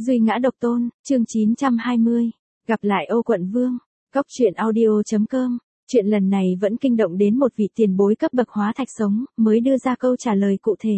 Duy ngã độc tôn, chương 920. Gặp lại Ô Quận Vương. Cốc truyện audio.com. Chuyện lần này vẫn kinh động đến một vị tiền bối cấp bậc hóa thạch sống, mới đưa ra câu trả lời cụ thể.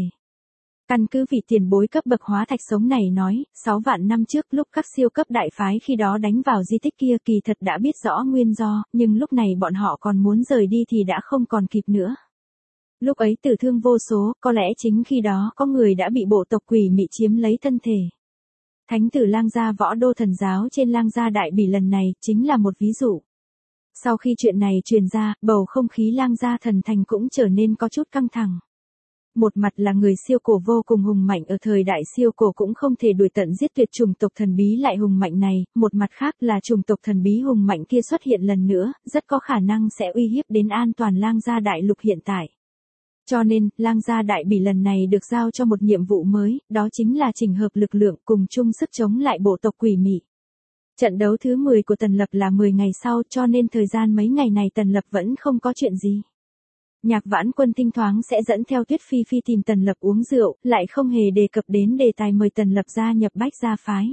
Căn cứ vị tiền bối cấp bậc hóa thạch sống này nói, 6 vạn năm trước lúc các siêu cấp đại phái khi đó đánh vào di tích kia kỳ thật đã biết rõ nguyên do, nhưng lúc này bọn họ còn muốn rời đi thì đã không còn kịp nữa. Lúc ấy tử thương vô số, có lẽ chính khi đó có người đã bị bộ tộc quỷ mị chiếm lấy thân thể. Thánh tử Lang Gia võ đô thần giáo trên Lang Gia Đại Bỉ lần này chính là một ví dụ. Sau khi chuyện này truyền ra, bầu không khí Lang Gia thần thành cũng trở nên có chút căng thẳng. Một mặt là người siêu cổ vô cùng hùng mạnh ở thời đại siêu cổ cũng không thể đuổi tận giết tuyệt chủng tộc thần bí lại hùng mạnh này, một mặt khác là chủng tộc thần bí hùng mạnh kia xuất hiện lần nữa, rất có khả năng sẽ uy hiếp đến an toàn Lang Gia Đại Lục hiện tại. Cho nên, Lang Gia Đại Bỉ lần này được giao cho một nhiệm vụ mới, đó chính là chỉnh hợp lực lượng cùng chung sức chống lại bộ tộc quỷ mị. Trận đấu thứ 10 của Tần Lập là 10 ngày sau, cho nên thời gian mấy ngày này Tần Lập vẫn không có chuyện gì. Nhạc Vãn Quân thỉnh thoảng sẽ dẫn theo Tuyết Phi Phi tìm Tần Lập uống rượu, lại không hề đề cập đến đề tài mời Tần Lập gia nhập Bách Gia phái.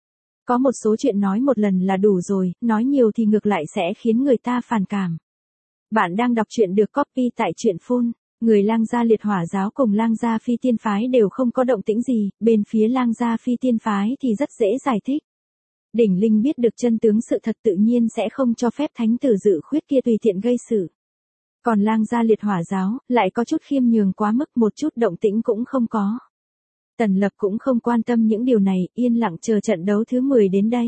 Có một số chuyện nói một lần là đủ rồi, nói nhiều thì ngược lại sẽ khiến người ta phản cảm. Bạn đang đọc truyện được copy tại truyện Phun. Người Lang Gia Liệt Hỏa giáo cùng Lang Gia Phi Tiên phái đều không có động tĩnh gì, bên phía Lang Gia Phi Tiên phái thì rất dễ giải thích. Đỉnh Linh biết được chân tướng sự thật tự nhiên sẽ không cho phép thánh tử Dự Khuyết kia tùy tiện gây sự. Còn Lang Gia Liệt Hỏa giáo lại có chút khiêm nhường quá mức, một chút động tĩnh cũng không có. Tần Lập cũng không quan tâm những điều này, yên lặng chờ trận đấu thứ 10 đến đây.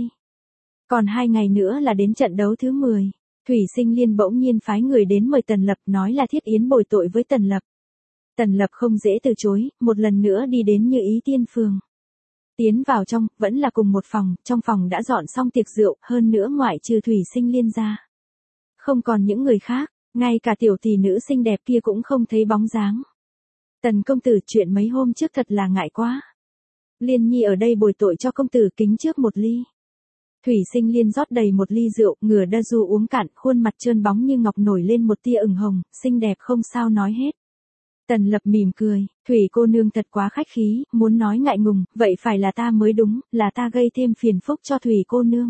Còn 2 ngày nữa là đến trận đấu thứ 10. Thủy Sinh Liên bỗng nhiên phái người đến mời Tần Lập, nói là thiết yến bồi tội với Tần Lập. Tần Lập không dễ từ chối, một lần nữa đi đến Như Ý Tiên Phường. Tiến vào trong, vẫn là cùng một phòng, trong phòng đã dọn xong tiệc rượu, hơn nữa ngoại trừ Thủy Sinh Liên ra. Không còn những người khác, ngay cả tiểu tỷ nữ xinh đẹp kia cũng không thấy bóng dáng. Tần công tử, chuyện mấy hôm trước thật là ngại quá. Liên Nhi ở đây bồi tội cho công tử, kính trước một ly. Thủy Sinh Liên rót đầy một ly rượu, ngửa đa du uống cạn, khuôn mặt trơn bóng như ngọc nổi lên một tia ửng hồng, xinh đẹp không sao nói hết. Tần Lập mỉm cười, Thủy cô nương thật quá khách khí, muốn nói ngại ngùng, vậy phải là ta mới đúng, là ta gây thêm phiền phúc cho Thủy cô nương.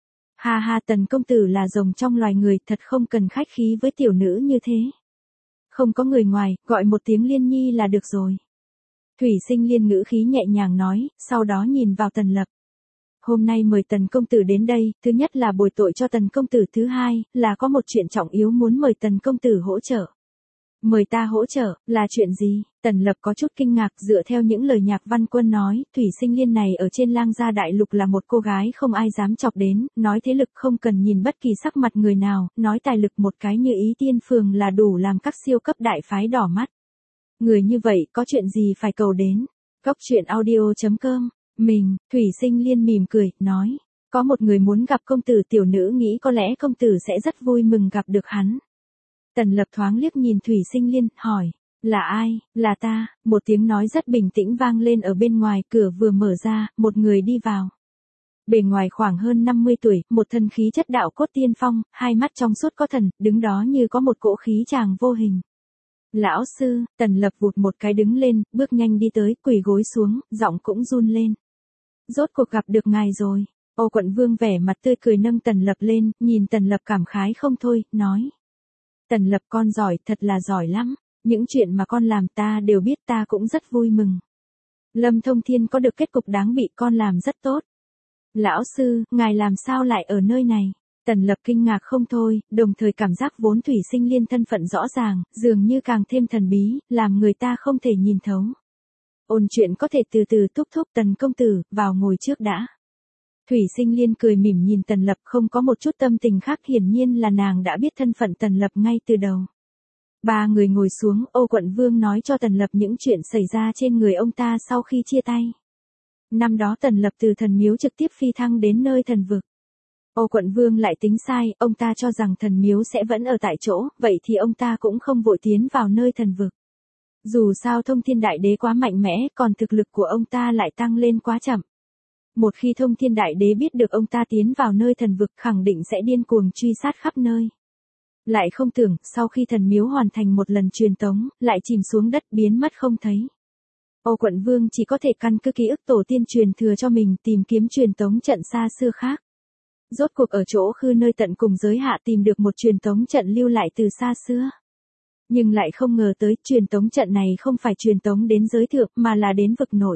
Ha ha, Tần công tử là rồng trong loài người, thật không cần khách khí với tiểu nữ như thế. Không có người ngoài, gọi một tiếng Liên Nhi là được rồi. Thủy Sinh Liên ngữ khí nhẹ nhàng nói, sau đó nhìn vào Tần Lập. Hôm nay mời Tần công tử đến đây, thứ nhất là bồi tội cho Tần công tử, thứ hai là có một chuyện trọng yếu muốn mời Tần công tử hỗ trợ. Mời ta hỗ trợ, là chuyện gì? Tần Lập có chút kinh ngạc, dựa theo những lời Nhạc Văn Quân nói, Thủy Sinh Liên này ở trên Lang Gia Đại Lục là một cô gái không ai dám chọc đến, nói thế lực không cần nhìn bất kỳ sắc mặt người nào, nói tài lực một cái Như Ý Tiên Phường là đủ làm các siêu cấp đại phái đỏ mắt. Người như vậy có chuyện gì phải cầu đến? Cốc truyện audio.com. Mình, Thủy Sinh Liên mỉm cười, nói, có một người muốn gặp công tử, tiểu nữ nghĩ có lẽ công tử sẽ rất vui mừng gặp được hắn. Tần Lập thoáng liếc nhìn Thủy Sinh Liên, hỏi, là ai? Là ta, một tiếng nói rất bình tĩnh vang lên ở bên ngoài, cửa vừa mở ra, một người đi vào. Bề ngoài khoảng hơn 50 tuổi, một thân khí chất đạo cốt tiên phong, hai mắt trong suốt có thần, đứng đó như có một cỗ khí chàng vô hình. Lão sư, Tần Lập vụt một cái đứng lên, bước nhanh đi tới, quỳ gối xuống, giọng cũng run lên. Rốt cuộc gặp được ngài rồi. Ô Quận Vương vẻ mặt tươi cười nâng Tần Lập lên, nhìn Tần Lập cảm khái không thôi, nói. Tần Lập, con giỏi, thật là giỏi lắm. Những chuyện mà con làm ta đều biết, ta cũng rất vui mừng. Lâm Thông Thiên có được kết cục đáng bị, con làm rất tốt. Lão sư, ngài làm sao lại ở nơi này? Tần Lập kinh ngạc không thôi, đồng thời cảm giác vốn Thủy Sinh Liên thân phận rõ ràng, dường như càng thêm thần bí, làm người ta không thể nhìn thấu. Ôn chuyện có thể từ từ, thúc thúc. Tần công tử, vào ngồi trước đã. Thủy Sinh Liên cười mỉm nhìn Tần Lập, không có một chút tâm tình khác, hiển nhiên là nàng đã biết thân phận Tần Lập ngay từ đầu. Ba người ngồi xuống, Ô Quận Vương nói cho Tần Lập những chuyện xảy ra trên người ông ta sau khi chia tay. Năm đó Tần Lập từ thần miếu trực tiếp phi thăng đến nơi thần vực. Ô Quận Vương lại tính sai, ông ta cho rằng thần miếu sẽ vẫn ở tại chỗ, vậy thì ông ta cũng không vội tiến vào nơi thần vực. Dù sao Thông Thiên Đại Đế quá mạnh mẽ, còn thực lực của ông ta lại tăng lên quá chậm. Một khi Thông Thiên Đại Đế biết được ông ta tiến vào nơi thần vực, khẳng định sẽ điên cuồng truy sát khắp nơi. Lại không tưởng, sau khi thần miếu hoàn thành một lần truyền tống, lại chìm xuống đất biến mất không thấy. Ô Quận Vương chỉ có thể căn cứ ký ức tổ tiên truyền thừa cho mình tìm kiếm truyền tống trận xa xưa khác. Rốt cuộc ở chỗ khư nơi tận cùng giới hạ tìm được một truyền tống trận lưu lại từ xa xưa. Nhưng lại không ngờ tới truyền tống trận này không phải truyền tống đến giới thượng mà là đến vực nội.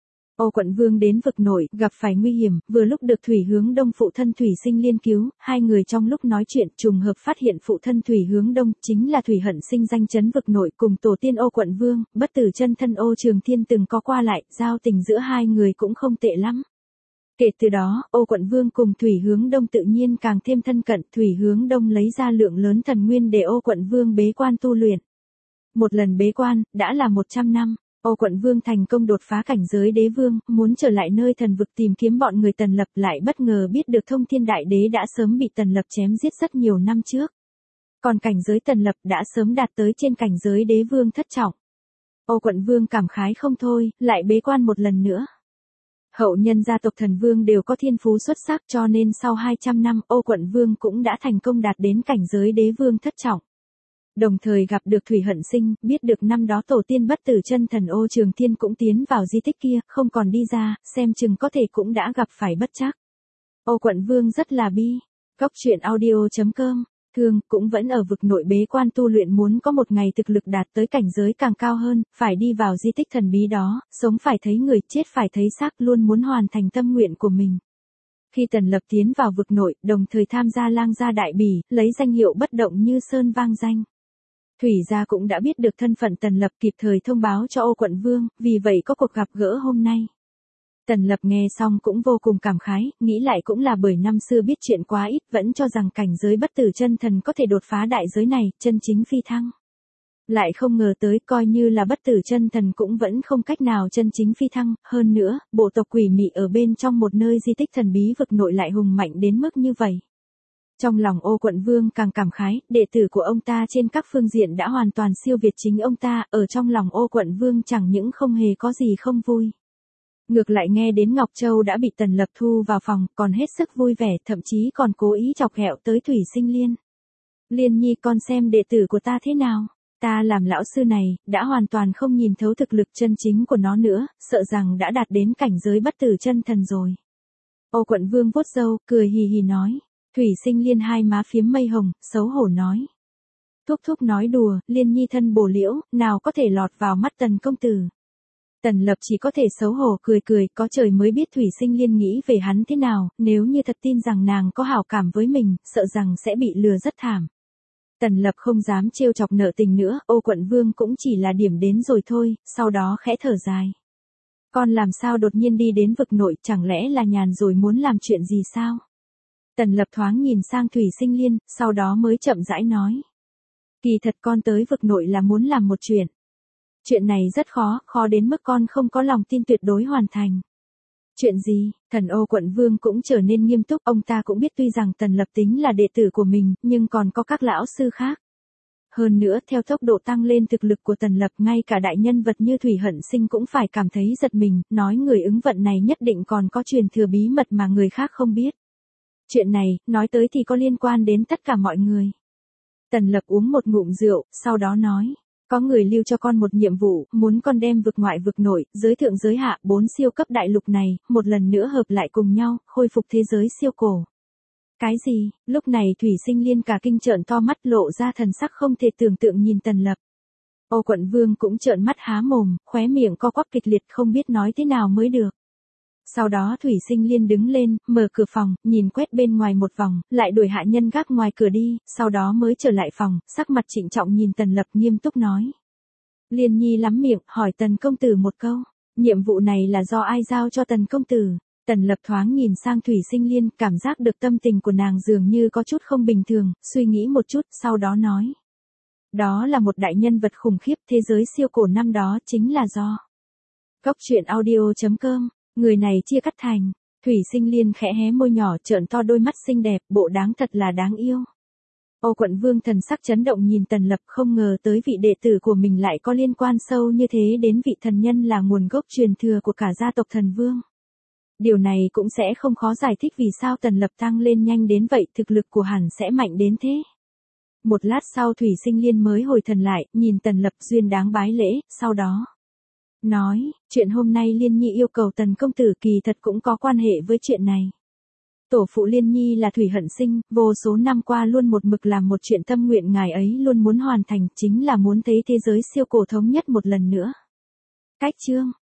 Ô Quận Vương đến vực nội, gặp phải nguy hiểm, vừa lúc được Thủy Hướng Đông phụ thân Thủy Sinh Liên cứu, hai người trong lúc nói chuyện trùng hợp phát hiện phụ thân Thủy Hướng Đông chính là Thủy Hận Sinh danh chấn vực nội cùng tổ tiên Ô Quận Vương, bất tử chân thân Ô Trường Thiên từng có qua lại, giao tình giữa hai người cũng không tệ lắm. Kể từ đó, Ô Quận Vương cùng Thủy Hướng Đông tự nhiên càng thêm thân cận, Thủy Hướng Đông lấy ra lượng lớn thần nguyên để Ô Quận Vương bế quan tu luyện. Một lần bế quan, đã là 100 năm. Ô Quận Vương thành công đột phá cảnh giới đế vương, muốn trở lại nơi thần vực tìm kiếm bọn người Tần Lập, lại bất ngờ biết được Thông Thiên Đại Đế đã sớm bị Tần Lập chém giết rất nhiều năm trước. Còn cảnh giới Tần Lập đã sớm đạt tới trên cảnh giới đế vương thất trọng. Ô Quận Vương cảm khái không thôi, lại bế quan một lần nữa. Hậu nhân gia tộc Thần Vương đều có thiên phú xuất sắc, cho nên sau 200 năm Ô Quận Vương cũng đã thành công đạt đến cảnh giới đế vương thất trọng. Đồng thời gặp được Thủy Hận Sinh, biết được năm đó tổ tiên bất tử chân thần Ô Trường Thiên cũng tiến vào di tích kia, không còn đi ra, xem chừng có thể cũng đã gặp phải bất trắc. Ô Quận Vương rất là bi. Cóc truyện audio.com, Thương cũng vẫn ở vực nội bế quan tu luyện, muốn có một ngày thực lực đạt tới cảnh giới càng cao hơn, phải đi vào di tích thần bí đó, sống phải thấy người, chết phải thấy xác, luôn muốn hoàn thành tâm nguyện của mình. Khi Tần Lập tiến vào vực nội, đồng thời tham gia lang gia đại bỉ, lấy danh hiệu bất động như sơn vang danh. Thủy gia cũng đã biết được thân phận Tần Lập, kịp thời thông báo cho Ô Quận Vương, vì vậy có cuộc gặp gỡ hôm nay. Tần Lập nghe xong cũng vô cùng cảm khái, nghĩ lại cũng là bởi năm xưa biết chuyện quá ít, vẫn cho rằng cảnh giới bất tử chân thần có thể đột phá đại giới này, chân chính phi thăng. Lại không ngờ tới, coi như là bất tử chân thần cũng vẫn không cách nào chân chính phi thăng, hơn nữa, bộ tộc quỷ mị ở bên trong một nơi di tích thần bí vực nội lại hùng mạnh đến mức như vậy. Trong lòng Ô Quận Vương càng cảm khái, đệ tử của ông ta trên các phương diện đã hoàn toàn siêu việt chính ông ta, ở trong lòng Ô Quận Vương chẳng những không hề có gì không vui. Ngược lại nghe đến Ngọc Châu đã bị Tần Lập thu vào phòng, còn hết sức vui vẻ, thậm chí còn cố ý chọc ghẹo tới Thủy Sinh Liên. Liên nhi, con xem đệ tử của ta thế nào? Ta làm lão sư này, đã hoàn toàn không nhìn thấu thực lực chân chính của nó nữa, sợ rằng đã đạt đến cảnh giới bất tử chân thần rồi. Ô Quận Vương vuốt râu, cười hì hì nói. Thủy Sinh Liên hai má phiếm mây hồng, xấu hổ nói. Thúc thúc nói đùa, Liên nhi thân bổ liễu, nào có thể lọt vào mắt Tần công tử. Tần Lập chỉ có thể xấu hổ cười cười, có trời mới biết Thủy Sinh Liên nghĩ về hắn thế nào, nếu như thật tin rằng nàng có hảo cảm với mình, sợ rằng sẽ bị lừa rất thảm. Tần Lập không dám trêu chọc nợ tình nữa, Ô Quận Vương cũng chỉ là điểm đến rồi thôi, sau đó khẽ thở dài. Con làm sao đột nhiên đi đến vực nội, chẳng lẽ là nhàn rồi muốn làm chuyện gì sao? Tần Lập thoáng nhìn sang Thủy Sinh Liên, sau đó mới chậm rãi nói. Kỳ thật con tới vực nội là muốn làm một chuyện. Chuyện này rất khó, khó đến mức con không có lòng tin tuyệt đối hoàn thành. Chuyện gì? Thần Ô Quận Vương cũng trở nên nghiêm túc, ông ta cũng biết tuy rằng Tần Lập tính là đệ tử của mình, nhưng còn có các lão sư khác. Hơn nữa, theo tốc độ tăng lên thực lực của Tần Lập, ngay cả đại nhân vật như Thủy Hận Sinh cũng phải cảm thấy giật mình, nói người ứng vận này nhất định còn có truyền thừa bí mật mà người khác không biết. Chuyện này, nói tới thì có liên quan đến tất cả mọi người. Tần Lập uống một ngụm rượu, sau đó nói. Có người lưu cho con một nhiệm vụ, muốn con đem vực ngoại vực nội, giới thượng giới hạ, 4 siêu cấp đại lục này, một lần nữa hợp lại cùng nhau, khôi phục thế giới siêu cổ. Cái gì? Lúc này Thủy Sinh Liên cả kinh trợn to mắt, lộ ra thần sắc không thể tưởng tượng nhìn Tần Lập. Ô Quận Vương cũng trợn mắt há mồm, khóe miệng co quắp kịch liệt, không biết nói thế nào mới được. Sau đó Thủy Sinh Liên đứng lên, mở cửa phòng, nhìn quét bên ngoài một vòng, lại đuổi hạ nhân gác ngoài cửa đi, sau đó mới trở lại phòng, sắc mặt trịnh trọng nhìn Tần Lập nghiêm túc nói. Liên nhi lắm miệng, hỏi Tần công tử một câu, nhiệm vụ này là do ai giao cho Tần công tử? Tần Lập thoáng nhìn sang Thủy Sinh Liên, cảm giác được tâm tình của nàng dường như có chút không bình thường, suy nghĩ một chút, sau đó nói. Đó là một đại nhân vật khủng khiếp, thế giới siêu cổ năm đó chính là do. Cóc truyện audio.com, người này chia cắt thành. Thủy Sinh Liên khẽ hé môi nhỏ, trợn to đôi mắt xinh đẹp, bộ đáng thật là đáng yêu. Ô Quận Vương thần sắc chấn động nhìn Tần Lập, không ngờ tới vị đệ tử của mình lại có liên quan sâu như thế đến vị thần nhân là nguồn gốc truyền thừa của cả gia tộc Thần Vương. Điều này cũng sẽ không khó giải thích vì sao Tần Lập tăng lên nhanh đến vậy, thực lực của hẳn sẽ mạnh đến thế. Một lát sau Thủy Sinh Liên mới hồi thần lại, nhìn Tần Lập duyên đáng bái lễ, sau đó. nói, chuyện hôm nay Liên Nhi yêu cầu Tần công tử kỳ thật cũng có quan hệ với chuyện này. Tổ phụ Liên Nhi là thủy hận sinh, vô số năm qua luôn một mực làm một chuyện tâm nguyện ngài ấy luôn muốn hoàn thành, chính là muốn thấy thế giới siêu cổ thống nhất một lần nữa. Cách chương